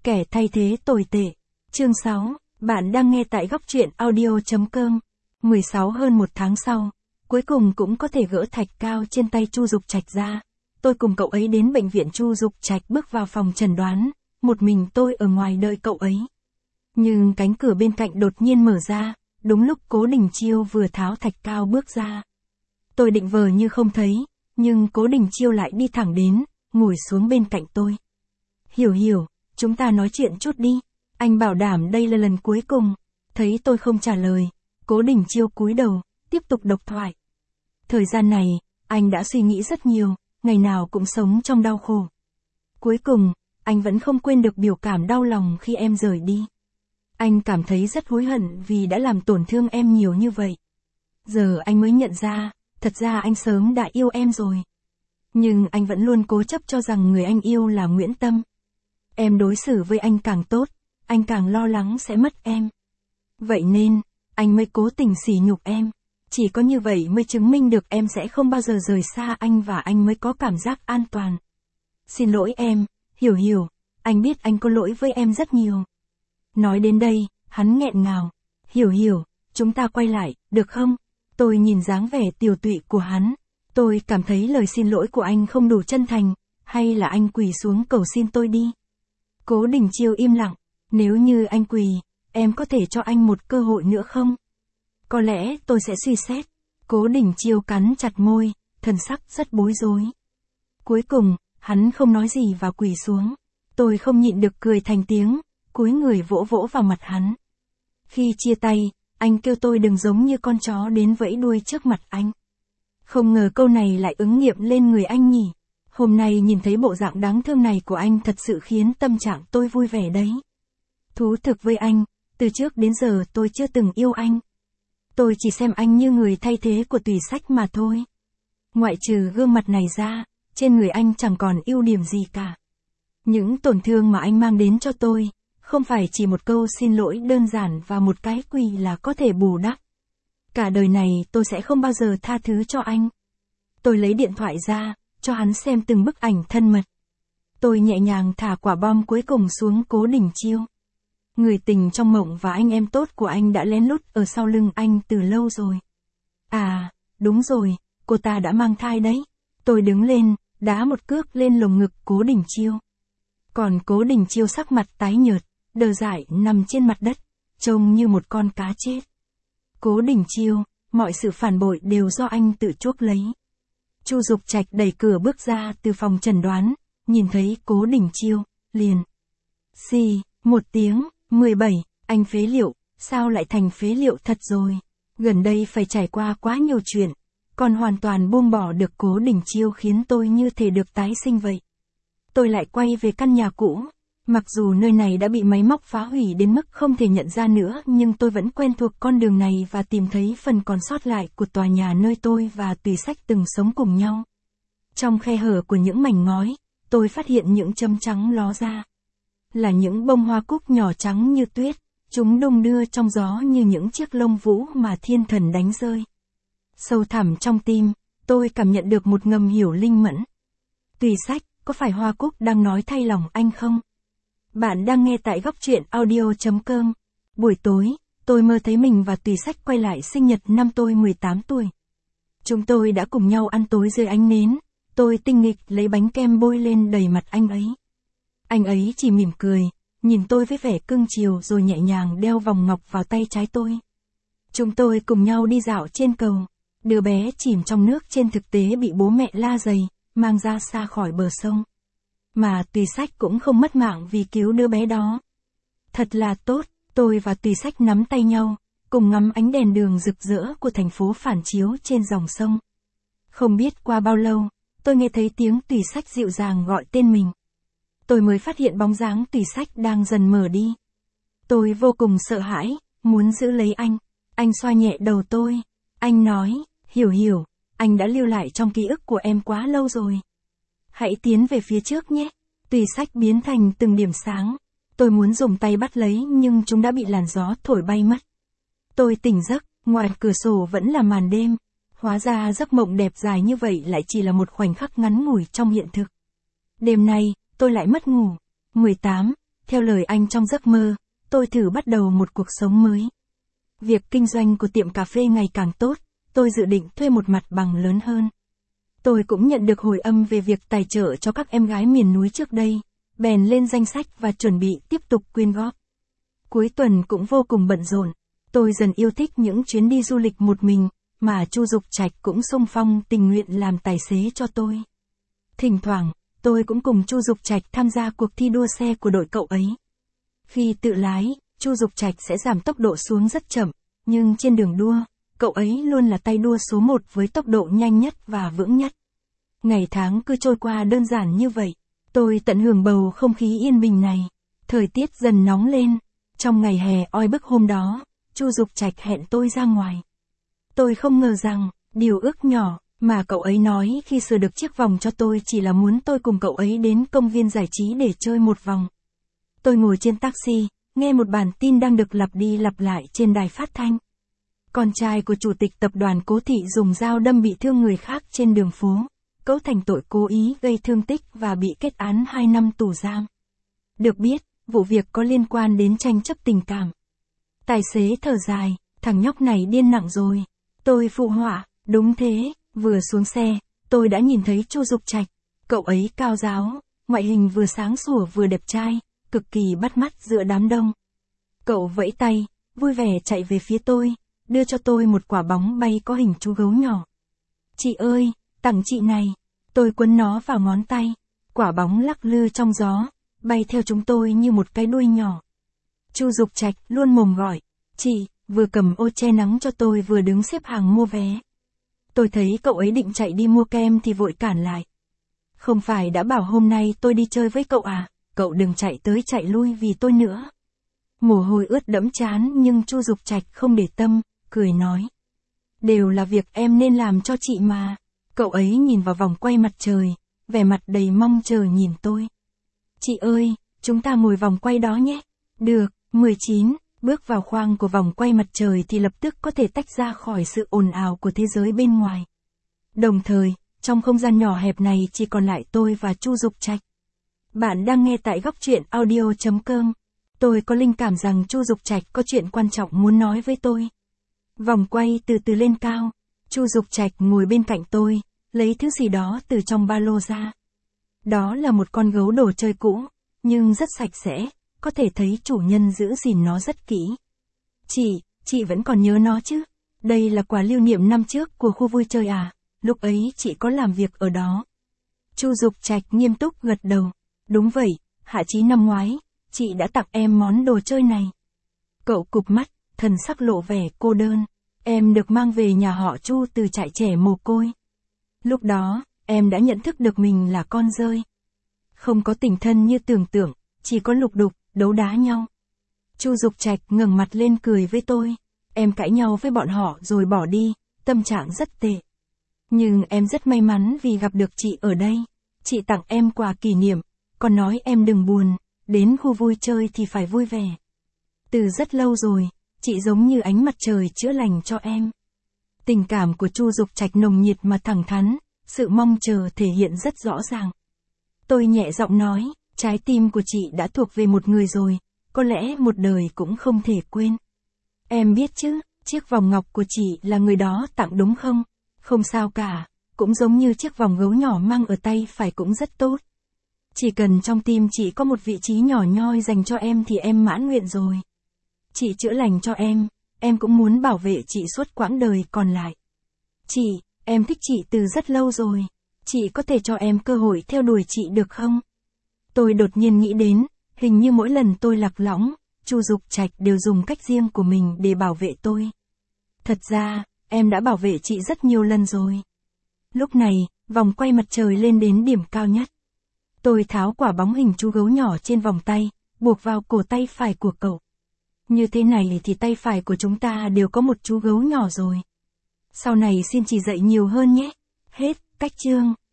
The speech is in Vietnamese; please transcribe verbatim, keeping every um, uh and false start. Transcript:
Kẻ thay thế tồi tệ. Chương sáu, bạn đang nghe tại góc truyện audio chấm com. mười sáu hơn một tháng sau, cuối cùng cũng có thể gỡ thạch cao trên tay Chu Dục Trạch ra. Tôi cùng cậu ấy đến bệnh viện. Chu Dục Trạch bước vào phòng chẩn đoán, một mình tôi ở ngoài đợi cậu ấy. Nhưng cánh cửa bên cạnh đột nhiên mở ra, đúng lúc Cố Đình Chiêu vừa tháo thạch cao bước ra. Tôi định vờ như không thấy, nhưng Cố Đình Chiêu lại đi thẳng đến, ngồi xuống bên cạnh tôi. Hiểu hiểu, chúng ta nói chuyện chút đi, anh bảo đảm đây là lần cuối cùng. Thấy tôi không trả lời, Cố Đình Chiêu cúi đầu, tiếp tục độc thoại. Thời gian này, anh đã suy nghĩ rất nhiều, ngày nào cũng sống trong đau khổ. Cuối cùng, anh vẫn không quên được biểu cảm đau lòng khi em rời đi. Anh cảm thấy rất hối hận vì đã làm tổn thương em nhiều như vậy. Giờ anh mới nhận ra, thật ra anh sớm đã yêu em rồi. Nhưng anh vẫn luôn cố chấp cho rằng người anh yêu là Nguyễn Tâm. Em đối xử với anh càng tốt, anh càng lo lắng sẽ mất em. Vậy nên, anh mới cố tình sỉ nhục em. Chỉ có như vậy mới chứng minh được em sẽ không bao giờ rời xa anh và anh mới có cảm giác an toàn. Xin lỗi em, hiểu hiểu, anh biết anh có lỗi với em rất nhiều. Nói đến đây, hắn nghẹn ngào. Hiểu hiểu, chúng ta quay lại, được không? Tôi nhìn dáng vẻ tiều tụy của hắn. Tôi cảm thấy lời xin lỗi của anh không đủ chân thành, hay là anh quỳ xuống cầu xin tôi đi. Cố Đình Chiêu im lặng. Nếu như anh quỳ, em có thể cho anh một cơ hội nữa không? Có lẽ tôi sẽ suy xét. Cố Đình Chiêu cắn chặt môi, thần sắc rất bối rối. Cuối cùng, hắn không nói gì và quỳ xuống. Tôi không nhịn được cười thành tiếng, cúi người vỗ vỗ vào mặt hắn. Khi chia tay, anh kêu tôi đừng giống như con chó đến vẫy đuôi trước mặt anh. Không ngờ câu này lại ứng nghiệm lên người anh nhỉ. Hôm nay nhìn thấy bộ dạng đáng thương này của anh thật sự khiến tâm trạng tôi vui vẻ đấy. Thú thực với anh, từ trước đến giờ tôi chưa từng yêu anh. Tôi chỉ xem anh như người thay thế của Tùy Sách mà thôi. Ngoại trừ gương mặt này ra, trên người anh chẳng còn ưu điểm gì cả. Những tổn thương mà anh mang đến cho tôi, không phải chỉ một câu xin lỗi đơn giản và một cái quỳ là có thể bù đắp. Cả đời này tôi sẽ không bao giờ tha thứ cho anh. Tôi lấy điện thoại ra, cho hắn xem từng bức ảnh thân mật. Tôi nhẹ nhàng thả quả bom cuối cùng xuống Cố Đình Chiêu. Người tình trong mộng và anh em tốt của anh đã lén lút ở sau lưng anh từ lâu rồi. À, đúng rồi, cô ta đã mang thai đấy. Tôi đứng lên, đá một cước lên lồng ngực Cố Đình Chiêu. Còn Cố Đình Chiêu sắc mặt tái nhợt, đờ dại nằm trên mặt đất, trông như một con cá chết. Cố Đình Chiêu, mọi sự phản bội đều do anh tự chuốc lấy. Chu Dục Trạch đẩy cửa bước ra từ phòng chẩn đoán, nhìn thấy Cố Đình Chiêu, liền. Xì, một tiếng, mười bảy, anh phế liệu, sao lại thành phế liệu thật rồi? Gần đây phải trải qua quá nhiều chuyện, còn hoàn toàn buông bỏ được Cố Đình Chiêu khiến tôi như thể được tái sinh vậy. Tôi lại quay về căn nhà cũ. Mặc dù nơi này đã bị máy móc phá hủy đến mức không thể nhận ra nữa, nhưng tôi vẫn quen thuộc con đường này và tìm thấy phần còn sót lại của tòa nhà nơi tôi và Tùy Sách từng sống cùng nhau. Trong khe hở của những mảnh ngói, tôi phát hiện những chấm trắng ló ra. Là những bông hoa cúc nhỏ trắng như tuyết, chúng đung đưa trong gió như những chiếc lông vũ mà thiên thần đánh rơi. Sâu thẳm trong tim, tôi cảm nhận được một ngầm hiểu linh mẫn. Tùy Sách, có phải hoa cúc đang nói thay lòng anh không? Bạn đang nghe tại góc truyện audio chấm com. Buổi tối, tôi mơ thấy mình và Tùy Sách quay lại sinh nhật năm tôi mười tám tuổi. Chúng tôi đã cùng nhau ăn tối dưới ánh nến, tôi tinh nghịch lấy bánh kem bôi lên đầy mặt anh ấy. Anh ấy chỉ mỉm cười, nhìn tôi với vẻ cưng chiều rồi nhẹ nhàng đeo vòng ngọc vào tay trái tôi. Chúng tôi cùng nhau đi dạo trên cầu, đứa bé chìm trong nước trên thực tế bị bố mẹ la giày, mang ra xa khỏi bờ sông. Mà Tùy Sách cũng không mất mạng vì cứu đứa bé đó. Thật là tốt, tôi và Tùy Sách nắm tay nhau, cùng ngắm ánh đèn đường rực rỡ của thành phố phản chiếu trên dòng sông. Không biết qua bao lâu, tôi nghe thấy tiếng Tùy Sách dịu dàng gọi tên mình. Tôi mới phát hiện bóng dáng Tùy Sách đang dần mờ đi. Tôi vô cùng sợ hãi, muốn giữ lấy anh. Anh xoa nhẹ đầu tôi. Anh nói, hiểu hiểu, anh đã lưu lại trong ký ức của em quá lâu rồi. Hãy tiến về phía trước nhé. Tùy Sách biến thành từng điểm sáng. Tôi muốn dùng tay bắt lấy nhưng chúng đã bị làn gió thổi bay mất. Tôi tỉnh giấc, ngoài cửa sổ vẫn là màn đêm. Hóa ra giấc mộng đẹp dài như vậy lại chỉ là một khoảnh khắc ngắn ngủi trong hiện thực. Đêm nay, tôi lại mất ngủ. mười tám, Theo lời anh trong giấc mơ, tôi thử bắt đầu một cuộc sống mới. Việc kinh doanh của tiệm cà phê ngày càng tốt, tôi dự định thuê một mặt bằng lớn hơn. Tôi cũng nhận được hồi âm về việc tài trợ cho các em gái miền núi trước đây, bèn lên danh sách và chuẩn bị tiếp tục quyên góp. Cuối tuần cũng vô cùng bận rộn, tôi dần yêu thích những chuyến đi du lịch một mình, mà Chu Dục Trạch cũng xung phong tình nguyện làm tài xế cho tôi. Thỉnh thoảng, tôi cũng cùng Chu Dục Trạch tham gia cuộc thi đua xe của đội cậu ấy. Khi tự lái, Chu Dục Trạch sẽ giảm tốc độ xuống rất chậm, nhưng trên đường đua, cậu ấy luôn là tay đua số một với tốc độ nhanh nhất và vững nhất. Ngày tháng cứ trôi qua đơn giản như vậy, tôi tận hưởng bầu không khí yên bình này. Thời tiết dần nóng lên, trong ngày hè oi bức hôm đó, Chu Dục Trạch hẹn tôi ra ngoài. Tôi không ngờ rằng, điều ước nhỏ mà cậu ấy nói khi sửa được chiếc vòng cho tôi chỉ là muốn tôi cùng cậu ấy đến công viên giải trí để chơi một vòng. Tôi ngồi trên taxi, nghe một bản tin đang được lặp đi lặp lại trên đài phát thanh. Con trai của chủ tịch tập đoàn Cố Thị dùng dao đâm bị thương người khác trên đường phố, cấu thành tội cố ý gây thương tích và bị kết án hai năm tù giam. Được biết, vụ việc có liên quan đến tranh chấp tình cảm. Tài xế thở dài, thằng nhóc này điên nặng rồi. Tôi phụ họa, đúng thế, vừa xuống xe, tôi đã nhìn thấy Chu Dục Trạch. Cậu ấy cao ráo, ngoại hình vừa sáng sủa vừa đẹp trai, cực kỳ bắt mắt giữa đám đông. Cậu vẫy tay, vui vẻ chạy về phía tôi, đưa cho tôi một quả bóng bay có hình chú gấu nhỏ. Chị ơi, tặng chị này. Tôi quấn nó vào ngón tay. Quả bóng lắc lư trong gió, bay theo chúng tôi như một cái đuôi nhỏ. Chu Dục Trạch luôn mồm gọi, chị, vừa cầm ô che nắng cho tôi vừa đứng xếp hàng mua vé. Tôi thấy cậu ấy định chạy đi mua kem thì vội cản lại. Không phải đã bảo hôm nay tôi đi chơi với cậu à, cậu đừng chạy tới chạy lui vì tôi nữa. Mồ hôi ướt đẫm trán nhưng Chu Dục Trạch không để tâm, cười nói. Đều là việc em nên làm cho chị mà. Cậu ấy nhìn vào vòng quay mặt trời, vẻ mặt đầy mong chờ nhìn tôi. Chị ơi, chúng ta ngồi vòng quay đó nhé. Được, mười chín, bước vào khoang của vòng quay mặt trời thì lập tức có thể tách ra khỏi sự ồn ào của thế giới bên ngoài. Đồng thời, trong không gian nhỏ hẹp này chỉ còn lại tôi và Chu Dục Trạch. Bạn đang nghe tại góc truyện audio chấm com. Tôi có linh cảm rằng Chu Dục Trạch có chuyện quan trọng muốn nói với tôi. Vòng quay từ từ lên cao, Chu Dục Trạch ngồi bên cạnh tôi, lấy thứ gì đó từ trong ba lô ra. Đó là một con gấu đồ chơi cũ, nhưng rất sạch sẽ, có thể thấy chủ nhân giữ gìn nó rất kỹ. Chị, chị vẫn còn nhớ nó chứ? Đây là quà lưu niệm năm trước của khu vui chơi à? Lúc ấy chị có làm việc ở đó. Chu Dục Trạch nghiêm túc gật đầu. Đúng vậy, hạ chí năm ngoái, chị đã tặng em món đồ chơi này. Cậu cụp mắt, thần sắc lộ vẻ cô đơn. Em được mang về nhà họ Chu từ trại trẻ mồ côi. Lúc đó, em đã nhận thức được mình là con rơi. Không có tình thân như tưởng tượng, chỉ có lục đục, đấu đá nhau. Chu Dục Trạch ngẩng mặt lên cười với tôi. Em cãi nhau với bọn họ rồi bỏ đi, tâm trạng rất tệ. Nhưng em rất may mắn vì gặp được chị ở đây. Chị tặng em quà kỷ niệm, còn nói em đừng buồn, đến khu vui chơi thì phải vui vẻ. Từ rất lâu rồi, chị giống như ánh mặt trời chữa lành cho em. Tình cảm của Chu Dục Trạch nồng nhiệt mà thẳng thắn, sự mong chờ thể hiện rất rõ ràng. Tôi nhẹ giọng nói, trái tim của chị đã thuộc về một người rồi, có lẽ một đời cũng không thể quên. Em biết chứ, chiếc vòng ngọc của chị là người đó tặng đúng không? Không sao cả, cũng giống như chiếc vòng gấu nhỏ mang ở tay phải cũng rất tốt. Chỉ cần trong tim chị có một vị trí nhỏ nhoi dành cho em thì em mãn nguyện rồi. Chị chữa lành cho em, em cũng muốn bảo vệ chị suốt quãng đời còn lại. Chị, em thích chị từ rất lâu rồi. Chị có thể cho em cơ hội theo đuổi chị được không? Tôi đột nhiên nghĩ đến, hình như mỗi lần tôi lạc lõng, Chu Dục Trạch đều dùng cách riêng của mình để bảo vệ tôi. Thật ra, em đã bảo vệ chị rất nhiều lần rồi. Lúc này, vòng quay mặt trời lên đến điểm cao nhất. Tôi tháo quả bóng hình chú gấu nhỏ trên vòng tay, buộc vào cổ tay phải của cậu. Như thế này thì tay phải của chúng ta đều có một chú gấu nhỏ rồi. Sau này xin chỉ dạy nhiều hơn nhé. Hết, cách chương.